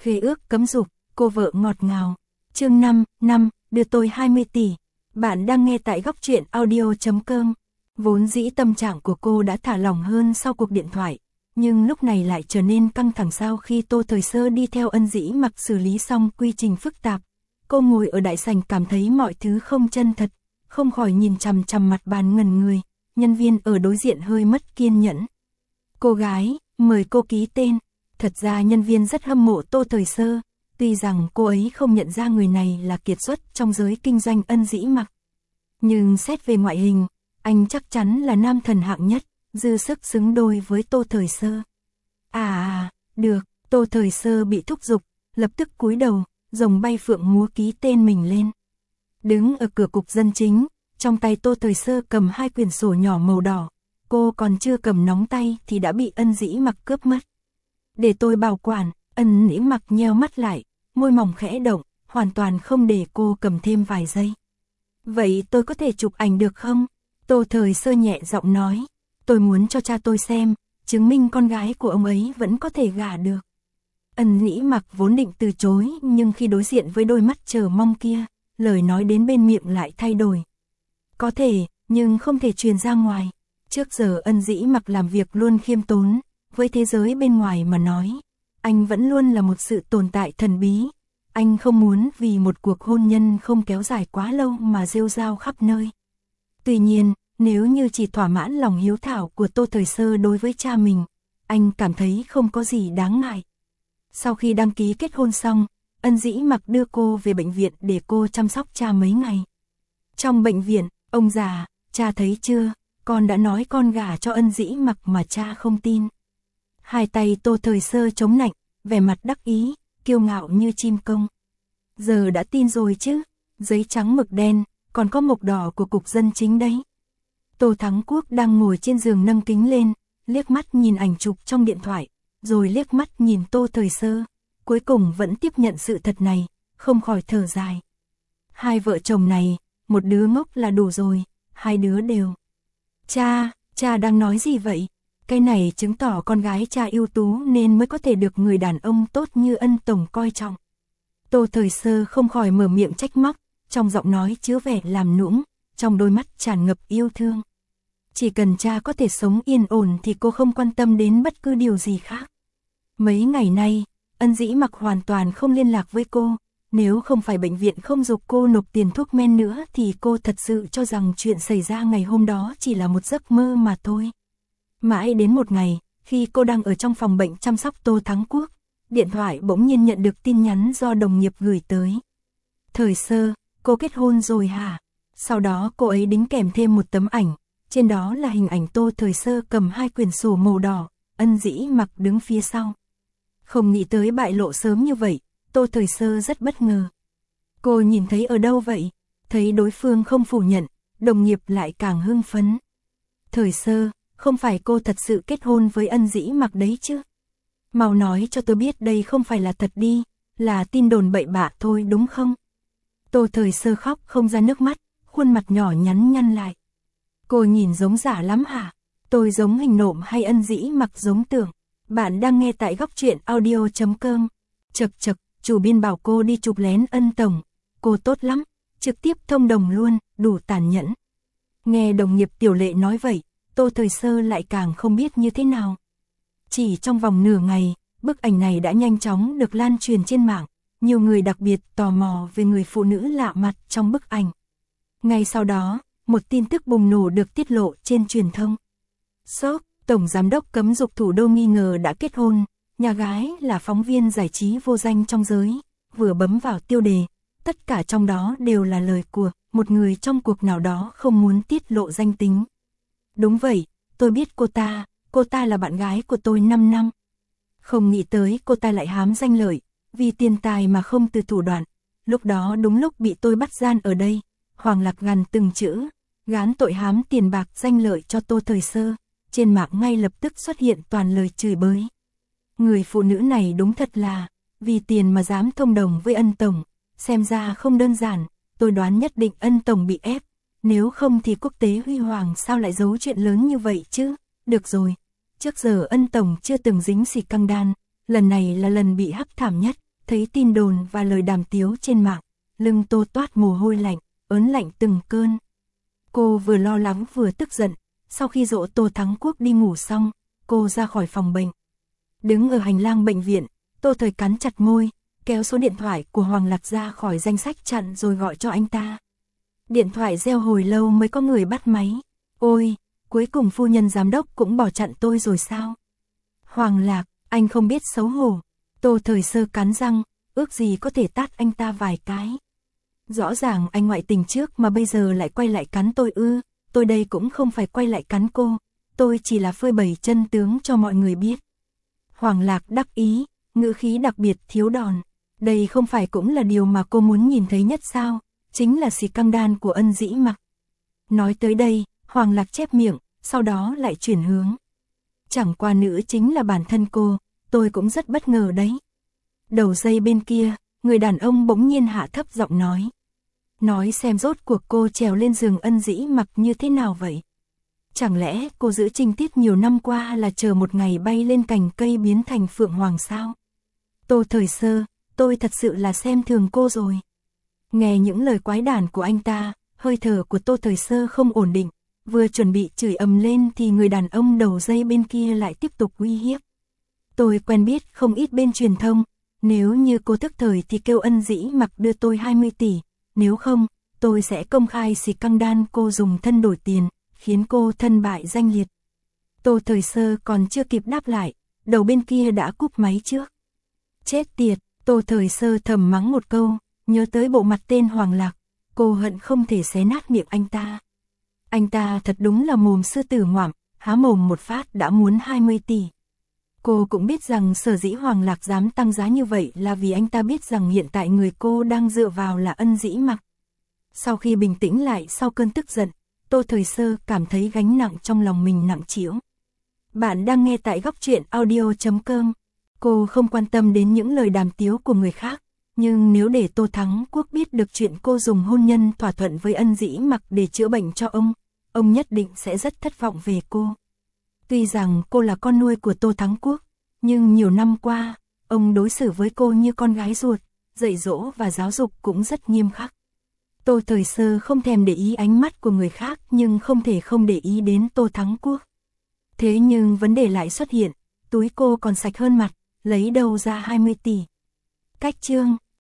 Khế ước cấm dục, cô vợ ngọt ngào. Chương 5, đưa tôi 20 tỷ. Bạn đang nghe tại góc truyện audio.com. Vốn dĩ tâm trạng của cô đã thả lỏng hơn sau cuộc điện thoại, nhưng lúc này lại trở nên căng thẳng sau khi Tô Thời Sơ đi theo Ân Dĩ Mặc xử lý xong quy trình phức tạp. Cô ngồi ở đại sảnh cảm thấy mọi thứ không chân thật, không khỏi nhìn chằm chằm mặt bàn ngẩn người, nhân viên ở đối diện hơi mất kiên nhẫn. Cô gái, mời cô ký tên. Thật ra nhân viên rất hâm mộ Tô Thời Sơ, tuy rằng cô ấy không nhận ra người này là kiệt xuất trong giới kinh doanh Ân Dĩ Mặc. Nhưng xét về ngoại hình, anh chắc chắn là nam thần hạng nhất, dư sức xứng đôi với Tô Thời Sơ. Được, Tô Thời Sơ bị thúc giục, lập tức cúi đầu, rồng bay phượng múa ký tên mình lên. Đứng ở cửa cục dân chính, trong tay Tô Thời Sơ cầm 2 quyển sổ nhỏ màu đỏ, cô còn chưa cầm nóng tay thì đã bị Ân Dĩ Mặc cướp mất. Để tôi bảo quản. Ân Dĩ Mặc nheo mắt lại, môi mỏng khẽ động, hoàn toàn không để cô cầm thêm vài giây. Vậy tôi có thể chụp ảnh được không? Tô Thời Sơ nhẹ giọng nói, tôi muốn cho cha tôi xem, chứng minh con gái của ông ấy vẫn có thể gả được. Ân Dĩ Mặc vốn định từ chối, nhưng khi đối diện với đôi mắt chờ mong kia, lời nói đến bên miệng lại thay đổi. Có thể, nhưng không thể truyền ra ngoài. Trước giờ Ân Dĩ Mặc làm việc luôn khiêm tốn, với thế giới bên ngoài mà nói, anh vẫn luôn là một sự tồn tại thần bí. Anh không muốn vì một cuộc hôn nhân không kéo dài quá lâu mà rêu rao khắp nơi. Tuy nhiên, nếu như chỉ thỏa mãn lòng hiếu thảo của Tô Thời Sơ đối với cha mình, anh cảm thấy không có gì đáng ngại. Sau khi đăng ký kết hôn xong, Ân Dĩ Mặc đưa cô về bệnh viện để cô chăm sóc cha mấy ngày. Trong bệnh viện, ông già, cha thấy chưa, con đã nói con gả cho Ân Dĩ Mặc mà cha không tin. Hai tay Tô Thời Sơ chống nạnh, vẻ mặt đắc ý, kiêu ngạo như chim công. Giờ đã tin rồi chứ, giấy trắng mực đen, còn có mộc đỏ của cục dân chính đấy. Tô Thắng Quốc đang ngồi trên giường nâng kính lên, liếc mắt nhìn ảnh chụp trong điện thoại, rồi liếc mắt nhìn Tô Thời Sơ, cuối cùng vẫn tiếp nhận sự thật này, không khỏi thở dài. Hai vợ chồng này, một đứa ngốc là đủ rồi, hai đứa đều. Cha đang nói gì vậy? Cái này chứng tỏ con gái cha ưu tú nên mới có thể được người đàn ông tốt như Ân tổng coi trọng. Tô Thời Sơ không khỏi mở miệng trách móc, trong giọng nói chứa vẻ làm nũng, trong đôi mắt tràn ngập yêu thương. Chỉ cần cha có thể sống yên ổn thì cô không quan tâm đến bất cứ điều gì khác. Mấy ngày nay, Ân Dĩ Mặc hoàn toàn không liên lạc với cô, nếu không phải bệnh viện không giục cô nộp tiền thuốc men nữa thì cô thật sự cho rằng chuyện xảy ra ngày hôm đó chỉ là một giấc mơ mà thôi. Mãi đến một ngày, khi cô đang ở trong phòng bệnh chăm sóc Tô Thắng Quốc, điện thoại bỗng nhiên nhận được tin nhắn do đồng nghiệp gửi tới. Thời Sơ, cô kết hôn rồi hả? Sau đó cô ấy đính kèm thêm một tấm ảnh, trên đó là hình ảnh Tô Thời Sơ cầm 2 quyển sổ màu đỏ, Ân Dĩ Mặc đứng phía sau. Không nghĩ tới bại lộ sớm như vậy, Tô Thời Sơ rất bất ngờ. Cô nhìn thấy ở đâu vậy? Thấy đối phương không phủ nhận, đồng nghiệp lại càng hưng phấn. Thời Sơ, không phải cô thật sự kết hôn với Ân Dĩ Mặc đấy chứ? Mau nói cho tôi biết đây không phải là thật đi, là tin đồn bậy bạ thôi đúng không? Tô Thời Sơ khóc không ra nước mắt, khuôn mặt nhỏ nhắn nhăn lại. Cô nhìn giống giả lắm hả? Tôi giống hình nộm hay Ân Dĩ Mặc giống tưởng? Bạn đang nghe tại góc truyện audio.com. Chật, chủ biên bảo cô đi chụp lén Ân tổng. Cô tốt lắm, trực tiếp thông đồng luôn, đủ tàn nhẫn. Nghe đồng nghiệp Tiểu Lệ nói vậy, Tô Thời Sơ lại càng không biết như thế nào. Chỉ trong vòng nửa ngày, bức ảnh này đã nhanh chóng được lan truyền trên mạng. Nhiều người đặc biệt tò mò về người phụ nữ lạ mặt trong bức ảnh. Ngay sau đó, một tin tức bùng nổ được tiết lộ trên truyền thông. Sốc, Tổng Giám đốc cấm dục thủ đô nghi ngờ đã kết hôn, nhà gái là phóng viên giải trí vô danh trong giới, vừa bấm vào tiêu đề, tất cả trong đó đều là lời của một người trong cuộc nào đó không muốn tiết lộ danh tính. Đúng vậy, tôi biết cô ta là bạn gái của tôi 5 năm. Không nghĩ tới cô ta lại hám danh lợi, vì tiền tài mà không từ thủ đoạn. Lúc đó đúng lúc bị tôi bắt gian ở đây, Hoàng Lạc gằn từng chữ, gán tội hám tiền bạc danh lợi cho Tô Thời Sơ. Trên mạng ngay lập tức xuất hiện toàn lời chửi bới. Người phụ nữ này đúng thật là, vì tiền mà dám thông đồng với Ân tổng, xem ra không đơn giản, tôi đoán nhất định Ân tổng bị ép, nếu không thì quốc tế huy hoàng sao lại giấu chuyện lớn như vậy chứ? Được rồi, trước giờ Ân tổng chưa từng dính xì căng đan, lần này là lần bị hắc thảm nhất, Thấy tin đồn và lời đàm tiếu trên mạng, lưng Tô toát mồ hôi lạnh, ớn lạnh từng cơn. Cô vừa lo lắng vừa tức giận, sau khi dỗ Tô Thắng Quốc đi ngủ xong, cô ra khỏi phòng bệnh. Đứng ở hành lang bệnh viện, Tô Thời cắn chặt môi, kéo số điện thoại của Hoàng Lạc ra khỏi danh sách chặn rồi gọi cho anh ta. Điện thoại reo hồi lâu mới có người bắt máy. Ôi, cuối cùng phu nhân giám đốc cũng bỏ chặn tôi rồi sao? Hoàng Lạc, anh không biết xấu hổ. Tô Thời Sơ cắn răng, ước gì có thể tát anh ta vài cái. Rõ ràng anh ngoại tình trước mà bây giờ lại quay lại cắn tôi ư? Tôi đây cũng không phải quay lại cắn cô, tôi chỉ là phơi bày chân tướng cho mọi người biết. Hoàng Lạc đắc ý, ngữ khí đặc biệt thiếu đòn. Đây không phải cũng là điều mà cô muốn nhìn thấy nhất sao? Chính là scandal của Ân Dĩ Mặc. Nói tới đây, Hoàng Lạc chép miệng, sau đó lại chuyển hướng. Chẳng qua nữ chính là bản thân cô, tôi cũng rất bất ngờ đấy. Đầu dây bên kia, người đàn ông bỗng nhiên hạ thấp giọng nói. Nói xem rốt cuộc cô trèo lên giường Ân Dĩ Mặc như thế nào vậy? Chẳng lẽ cô giữ trinh tiết nhiều năm qua là chờ một ngày bay lên cành cây biến thành phượng hoàng sao? Tô Thời Sơ, tôi thật sự là xem thường cô rồi. Nghe những lời quái đản của anh ta, hơi thở của Tô Thời Sơ không ổn định, vừa chuẩn bị chửi ầm lên thì người đàn ông đầu dây bên kia lại tiếp tục uy hiếp. Tôi quen biết không ít bên truyền thông, nếu như cô tức thời thì kêu Ân Dĩ Mặc đưa tôi 20 tỷ, nếu không, tôi sẽ công khai scandal cô dùng thân đổi tiền, khiến cô thân bại danh liệt. Tô Thời Sơ còn chưa kịp đáp lại, đầu bên kia đã cúp máy trước. Chết tiệt, Tô Thời Sơ thầm mắng một câu, nhớ tới bộ mặt tên Hoàng Lạc, cô hận không thể xé nát miệng anh ta. Anh ta thật đúng là mồm sư tử ngoạm, há mồm một phát đã muốn 20 tỷ. Cô cũng biết rằng sở dĩ Hoàng Lạc dám tăng giá như vậy là vì anh ta biết rằng hiện tại người cô đang dựa vào là Ân Dĩ Mặc. Sau khi bình tĩnh lại sau cơn tức giận, Tô Thời Sơ cảm thấy gánh nặng trong lòng mình nặng trĩu. Bạn đang nghe tại góc truyện audio.com. Cô không quan tâm đến những lời đàm tiếu của người khác, nhưng nếu để Tô Thắng Quốc biết được chuyện cô dùng hôn nhân thỏa thuận với Ân Dĩ Mặc để chữa bệnh cho ông nhất định sẽ rất thất vọng về cô. Tuy rằng cô là con nuôi của Tô Thắng Quốc, nhưng nhiều năm qua, ông đối xử với cô như con gái ruột, dạy dỗ và giáo dục cũng rất nghiêm khắc. Tô Thời Sơ không thèm để ý ánh mắt của người khác nhưng không thể không để ý đến Tô Thắng Quốc. Thế nhưng vấn đề lại xuất hiện, túi cô còn sạch hơn mặt, lấy đâu ra 20 tỷ. Cách chương